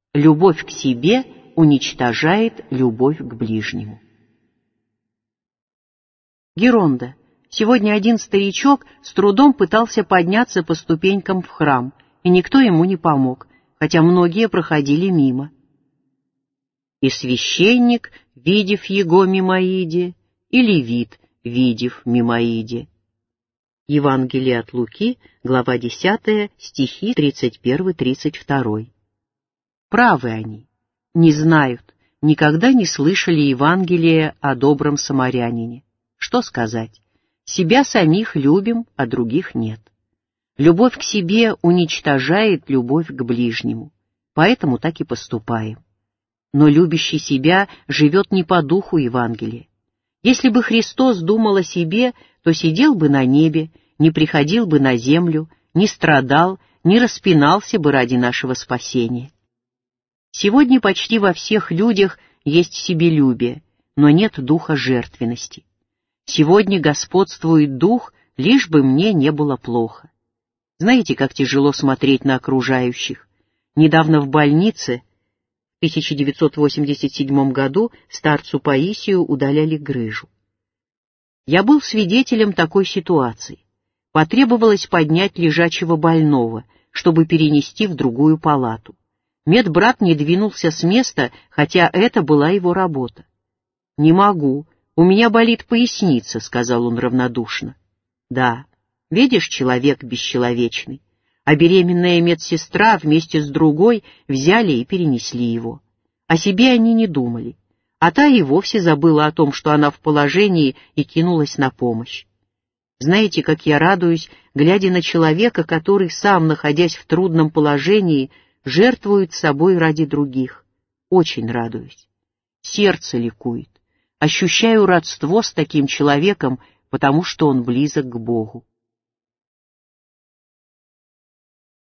Любовь к себе уничтожает любовь к ближнему. Геронда. Сегодня один старичок с трудом пытался подняться по ступенькам в храм, и никто ему не помог, хотя многие проходили мимо. И священник, видев его мимоиде, и левит, видев мимоиде. Евангелие от Луки, глава 10, стихи 31-32. Правы они, не знают, никогда не слышали Евангелия о добром самарянине. Что сказать? Себя самих любим, а других нет. Любовь к себе уничтожает любовь к ближнему, поэтому так и поступаем. Но любящий себя живет не по духу Евангелия. Если бы Христос думал о себе, то сидел бы на небе, не приходил бы на землю, не страдал, не распинался бы ради нашего спасения. Сегодня почти во всех людях есть себелюбие, но нет духа жертвенности. Сегодня господствует дух, лишь бы мне не было плохо. Знаете, как тяжело смотреть на окружающих? Недавно в больнице, в 1987 году, старцу Паисию удаляли грыжу. Я был свидетелем такой ситуации. Потребовалось поднять лежачего больного, чтобы перенести в другую палату. Медбрат не двинулся с места, хотя это была его работа. «Не могу, у меня болит поясница», — сказал он равнодушно. «Да, видишь, человек бесчеловечный». А беременная медсестра вместе с другой взяли и перенесли его. О себе они не думали, а та и вовсе забыла о том, что она в положении, и кинулась на помощь. Знаете, как я радуюсь, глядя на человека, который, сам находясь в трудном положении, жертвует собой ради других. Очень радуюсь. Сердце ликует. Ощущаю родство с таким человеком, потому что он близок к Богу.